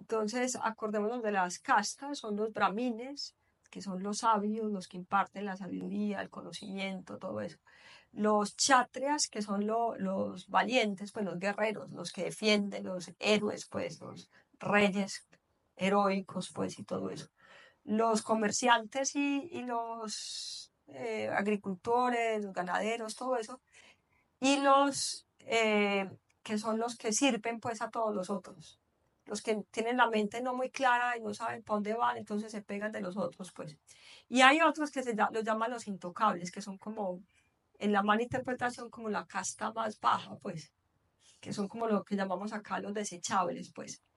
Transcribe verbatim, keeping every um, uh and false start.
Entonces, acordémonos de las castas, son los brahmines, que son los sabios, los que imparten la sabiduría, el conocimiento, todo eso. Los kshatriyas, que son lo- los valientes, pues los guerreros, los que defienden, los héroes, pues los reyes heroicos, pues y todo eso. Los comerciantes y, y los eh, agricultores, los ganaderos, todo eso. Y los eh, que son los que sirven pues a todos los otros. Los que tienen la mente no muy clara y no saben para dónde van, entonces se pegan de los otros, pues. Y hay otros que se lla- los llaman los intocables, que son como, en la mala interpretación, como la casta más baja, pues, que son como lo que llamamos acá los desechables, pues.